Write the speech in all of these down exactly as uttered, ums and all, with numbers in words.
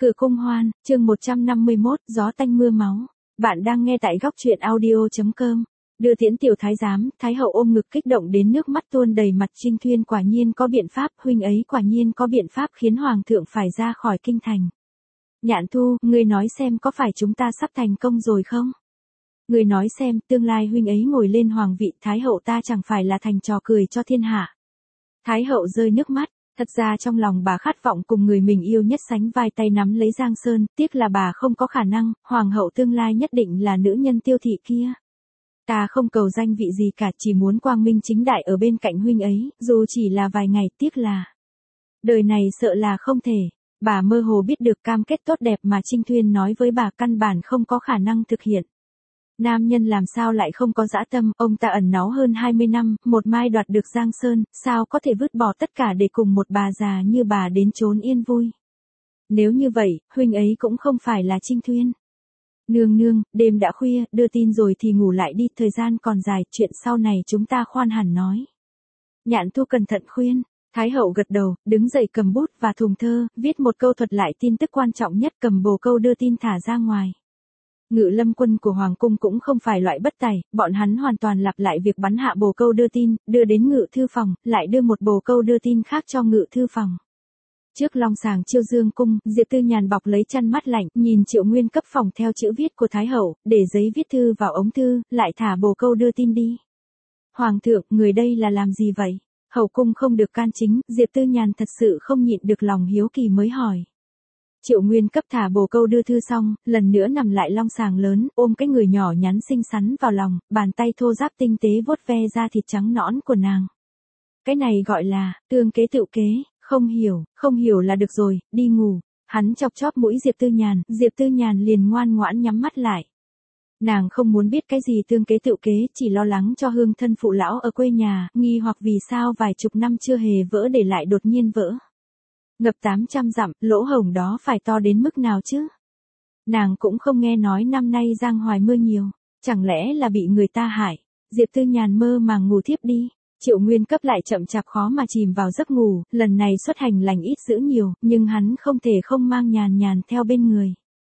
Cửa cung hoan, chương một trăm năm mươi mốt, gió tanh mưa máu. Bạn đang nghe tại góc truyện audio chấm com. Đưa tiễn tiểu thái giám, thái hậu ôm ngực kích động đến nước mắt tuôn đầy mặt. Trinh Thuyên quả nhiên có biện pháp, huynh ấy quả nhiên có biện pháp khiến hoàng thượng phải ra khỏi kinh thành. Nhạn Thu, ngươi nói xem có phải chúng ta sắp thành công rồi không? Ngươi nói xem, tương lai huynh ấy ngồi lên hoàng vị, thái hậu ta chẳng phải là thành trò cười cho thiên hạ. Thái hậu rơi nước mắt. Thật ra trong lòng bà khát vọng cùng người mình yêu nhất sánh vai tay nắm lấy Giang Sơn, tiếc là bà không có khả năng, hoàng hậu tương lai nhất định là nữ nhân Tiêu thị kia. Ta không cầu danh vị gì cả, chỉ muốn quang minh chính đại ở bên cạnh huynh ấy, dù chỉ là vài ngày, tiếc là đời này sợ là không thể. Bà mơ hồ biết được cam kết tốt đẹp mà Trinh Thuyên nói với bà căn bản không có khả năng thực hiện. Nam nhân làm sao lại không có dã tâm, ông ta ẩn náu hơn hai mươi năm, một mai đoạt được Giang Sơn, sao có thể vứt bỏ tất cả để cùng một bà già như bà đến chốn yên vui. Nếu như vậy, huynh ấy cũng không phải là Trinh Thuyên. Nương nương, đêm đã khuya, đưa tin rồi thì ngủ lại đi, thời gian còn dài, chuyện sau này chúng ta khoan hẳn nói. Nhạn Thu cẩn thận khuyên. Thái hậu gật đầu, đứng dậy cầm bút và thùng thơ, viết một câu thuật lại tin tức quan trọng nhất, cầm bồ câu đưa tin thả ra ngoài. Ngự lâm quân của Hoàng cung cũng không phải loại bất tài, bọn hắn hoàn toàn lặp lại việc bắn hạ bồ câu đưa tin, đưa đến ngự thư phòng, lại đưa một bồ câu đưa tin khác cho ngự thư phòng. Trước long sàng Chiêu Dương cung, Diệp Tư Nhàn bọc lấy chăn mắt lạnh, nhìn Triệu Nguyên cấp phòng theo chữ viết của Thái hậu, để giấy viết thư vào ống thư, lại thả bồ câu đưa tin đi. Hoàng thượng, người đây là làm gì vậy? Hậu cung không được can chính, Diệp Tư Nhàn thật sự không nhịn được lòng hiếu kỳ mới hỏi. Triệu Nguyên cấp thả bồ câu đưa thư xong, lần nữa nằm lại long sàng lớn, ôm cái người nhỏ nhắn xinh xắn vào lòng, bàn tay thô ráp tinh tế vuốt ve da thịt trắng nõn của nàng. Cái này gọi là, tương kế tự kế, không hiểu, không hiểu là được rồi, đi ngủ. Hắn chọc chóp mũi Diệp Tư Nhàn, Diệp Tư Nhàn liền ngoan ngoãn nhắm mắt lại. Nàng không muốn biết cái gì tương kế tự kế, chỉ lo lắng cho hương thân phụ lão ở quê nhà, nghi hoặc vì sao vài chục năm chưa hề vỡ để lại đột nhiên vỡ. Ngập tám trăm dặm, lỗ hổng đó phải to đến mức nào chứ? Nàng cũng không nghe nói năm nay giang hoài mưa nhiều, chẳng lẽ là bị người ta hại? Diệp Tư Nhàn mơ màng ngủ thiếp đi. Triệu Nguyên cấp lại chậm chạp khó mà chìm vào giấc ngủ, lần này xuất hành lành ít dữ nhiều, nhưng hắn không thể không mang Nhàn Nhàn theo bên người.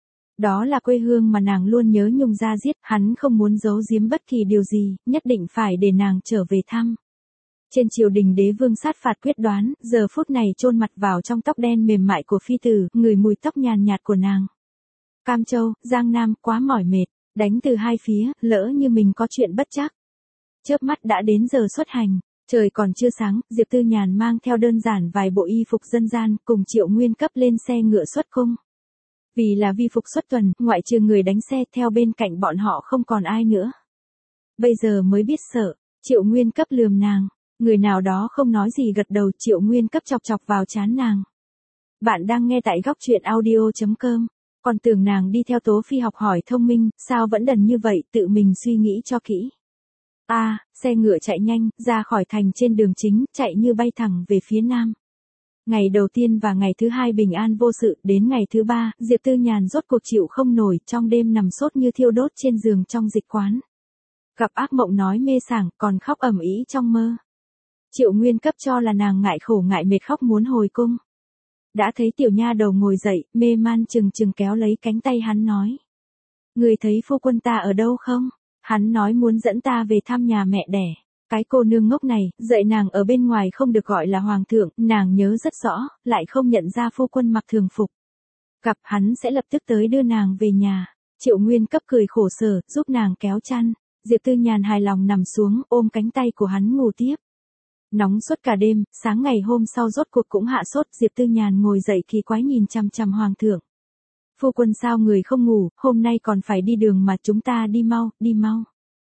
Đó là quê hương mà nàng luôn nhớ nhung ra giết, hắn không muốn giấu giếm bất kỳ điều gì, nhất định phải để nàng trở về thăm. Trên triều đình đế vương sát phạt quyết đoán, giờ phút này chôn mặt vào trong tóc đen mềm mại của phi tử, ngửi mùi tóc nhàn nhạt của nàng. Cam Châu, Giang Nam, quá mỏi mệt, đánh từ hai phía, lỡ như mình có chuyện bất trắc. Chớp mắt đã đến giờ xuất hành, trời còn chưa sáng, Diệp Tư Nhàn mang theo đơn giản vài bộ y phục dân gian, cùng Triệu Nguyên cấp lên xe ngựa xuất cung. Vì là vi phục xuất tuần, ngoại trừ người đánh xe theo bên cạnh bọn họ không còn ai nữa. Bây giờ mới biết sợ, Triệu Nguyên cấp lườm nàng. Người nào đó không nói gì gật đầu, Triệu Nguyên cấp chọc chọc vào trán nàng. Bạn đang nghe tại góc truyện audio chấm com. Còn tưởng nàng đi theo Tố Phi học hỏi thông minh, sao vẫn đần như vậy, tự mình suy nghĩ cho kỹ. À, xe ngựa chạy nhanh, ra khỏi thành trên đường chính, chạy như bay thẳng về phía nam. Ngày đầu tiên và ngày thứ hai bình an vô sự, đến ngày thứ ba, Diệp Tư Nhàn rốt cuộc chịu không nổi, trong đêm nằm sốt như thiêu đốt trên giường trong dịch quán. Gặp ác mộng nói mê sảng, còn khóc ầm ĩ trong mơ. Triệu Nguyên cấp cho là nàng ngại khổ ngại mệt khóc muốn hồi cung. Đã thấy tiểu nha đầu ngồi dậy, mê man chừng chừng kéo lấy cánh tay hắn nói. Người thấy phu quân ta ở đâu không? Hắn nói muốn dẫn ta về thăm nhà mẹ đẻ. Cái cô nương ngốc này, dạy nàng ở bên ngoài không được gọi là hoàng thượng, nàng nhớ rất rõ, lại không nhận ra phu quân mặc thường phục. Gặp hắn sẽ lập tức tới đưa nàng về nhà. Triệu Nguyên cấp cười khổ sở, giúp nàng kéo chăn. Diệp Tư Nhàn hài lòng nằm xuống, ôm cánh tay của hắn ngủ tiếp. Nóng suốt cả đêm, sáng ngày hôm sau rốt cuộc cũng hạ sốt, Diệp Tư Nhàn ngồi dậy kỳ quái nhìn chằm chằm hoàng thượng. Phu quân sao người không ngủ, hôm nay còn phải đi đường mà, chúng ta đi mau, đi mau.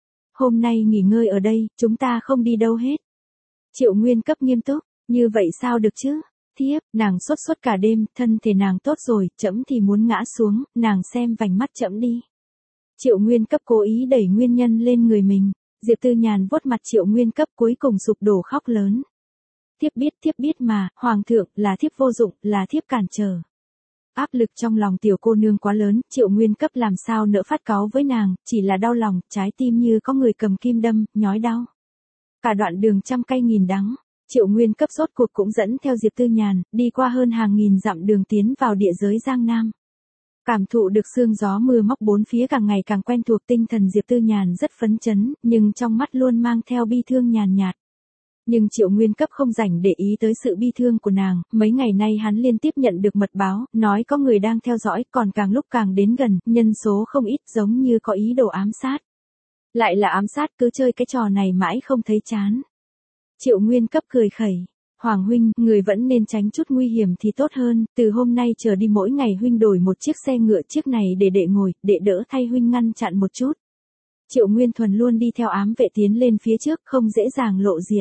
Hôm nay nghỉ ngơi ở đây, chúng ta không đi đâu hết. Triệu Nguyên cấp nghiêm túc, như vậy sao được chứ? Thiếp, nàng sốt suốt cả đêm, thân thể nàng tốt rồi, trẫm thì muốn ngã xuống, nàng xem vành mắt trẫm đi. Triệu Nguyên cấp cố ý đẩy nguyên nhân lên người mình. Diệp Tư Nhàn vuốt mặt Triệu Nguyên cấp cuối cùng sụp đổ khóc lớn. Thiếp biết, thiếp biết mà, hoàng thượng, là thiếp vô dụng, là thiếp cản trở. Áp lực trong lòng tiểu cô nương quá lớn, Triệu Nguyên cấp làm sao nỡ phát cáu với nàng, chỉ là đau lòng, trái tim như có người cầm kim đâm, nhói đau. Cả đoạn đường trăm cay nghìn đắng, Triệu Nguyên Cấp rốt cuộc cũng dẫn theo Diệp Tư Nhàn, đi qua hơn hàng nghìn dặm đường tiến vào địa giới Giang Nam. Cảm thụ được sương gió mưa móc bốn phía càng ngày càng quen thuộc, tinh thần Diệp Tư Nhàn rất phấn chấn, nhưng trong mắt luôn mang theo bi thương nhàn nhạt. Nhưng Triệu Nguyên Cấp không rảnh để ý tới sự bi thương của nàng, mấy ngày nay hắn liên tiếp nhận được mật báo, nói có người đang theo dõi, còn càng lúc càng đến gần, nhân số không ít, giống như có ý đồ ám sát. Lại là ám sát, cứ chơi cái trò này mãi không thấy chán. Triệu Nguyên Cấp cười khẩy. Hoàng huynh, người vẫn nên tránh chút nguy hiểm thì tốt hơn, từ hôm nay trở đi mỗi ngày huynh đổi một chiếc xe ngựa, chiếc này để đệ ngồi, đệ đỡ thay huynh ngăn chặn một chút. Triệu Nguyên Thuần luôn đi theo ám vệ tiến lên phía trước, không dễ dàng lộ diện.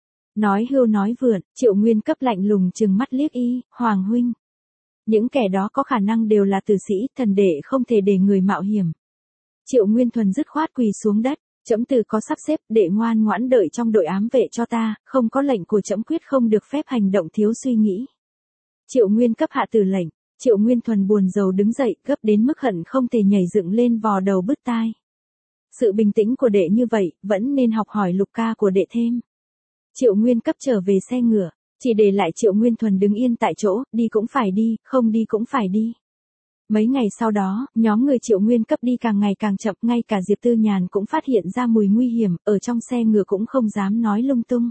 Nói hưu nói vượn, Triệu Nguyên Cấp lạnh lùng trừng mắt liếc y, Hoàng huynh. Những kẻ đó có khả năng đều là tử sĩ, thần đệ không thể để người mạo hiểm. Triệu Nguyên Thuần dứt khoát quỳ xuống đất. Trẫm từ có sắp xếp, đệ ngoan ngoãn đợi trong đội ám vệ cho ta, không có lệnh của trẫm quyết không được phép hành động thiếu suy nghĩ. Triệu Nguyên Cấp hạ tử lệnh, Triệu Nguyên Thuần buồn rầu đứng dậy, gấp đến mức hận không thể nhảy dựng lên vò đầu bứt tai. Sự bình tĩnh của đệ như vậy, vẫn nên học hỏi Lục ca của đệ thêm. Triệu Nguyên Cấp trở về xe ngựa, chỉ để lại Triệu Nguyên Thuần đứng yên tại chỗ, đi cũng phải đi, không đi cũng phải đi. Mấy ngày sau đó, nhóm người Triệu Nguyên Cấp đi càng ngày càng chậm, ngay cả Diệp Tư Nhàn cũng phát hiện ra mùi nguy hiểm, ở trong xe ngựa cũng không dám nói lung tung.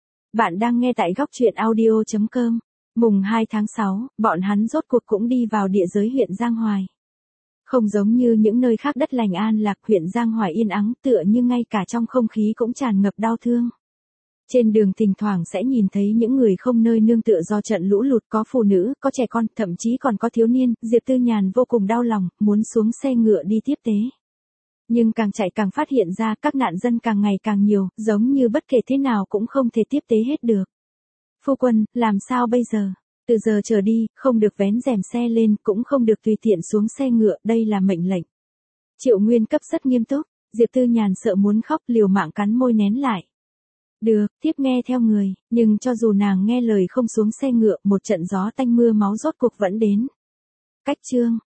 Bạn đang nghe tại góc truyện audio chấm com. Mùng hai tháng sáu, bọn hắn rốt cuộc cũng đi vào địa giới huyện Giang Hoài. Không giống như những nơi khác đất lành an lạc, huyện Giang Hoài yên ắng, tựa như ngay cả trong không khí cũng tràn ngập đau thương. Trên đường thỉnh thoảng sẽ nhìn thấy những người không nơi nương tựa do trận lũ lụt, có phụ nữ, có trẻ con, thậm chí còn có thiếu niên. Diệp Tư Nhàn vô cùng đau lòng, muốn xuống xe ngựa đi tiếp tế. Nhưng càng chạy càng phát hiện ra các nạn dân càng ngày càng nhiều, giống như bất kể thế nào cũng không thể tiếp tế hết được. Phu quân, làm sao bây giờ? Từ giờ trở đi, không được vén rèm xe lên, cũng không được tùy tiện xuống xe ngựa, đây là mệnh lệnh. Triệu Nguyên Cấp rất nghiêm túc, Diệp Tư Nhàn sợ muốn khóc, liều mạng cắn môi nén lại. Được, tiếp nghe theo người, nhưng cho dù nàng nghe lời không xuống xe ngựa, một trận gió tanh mưa máu rốt cuộc vẫn đến. Cách chương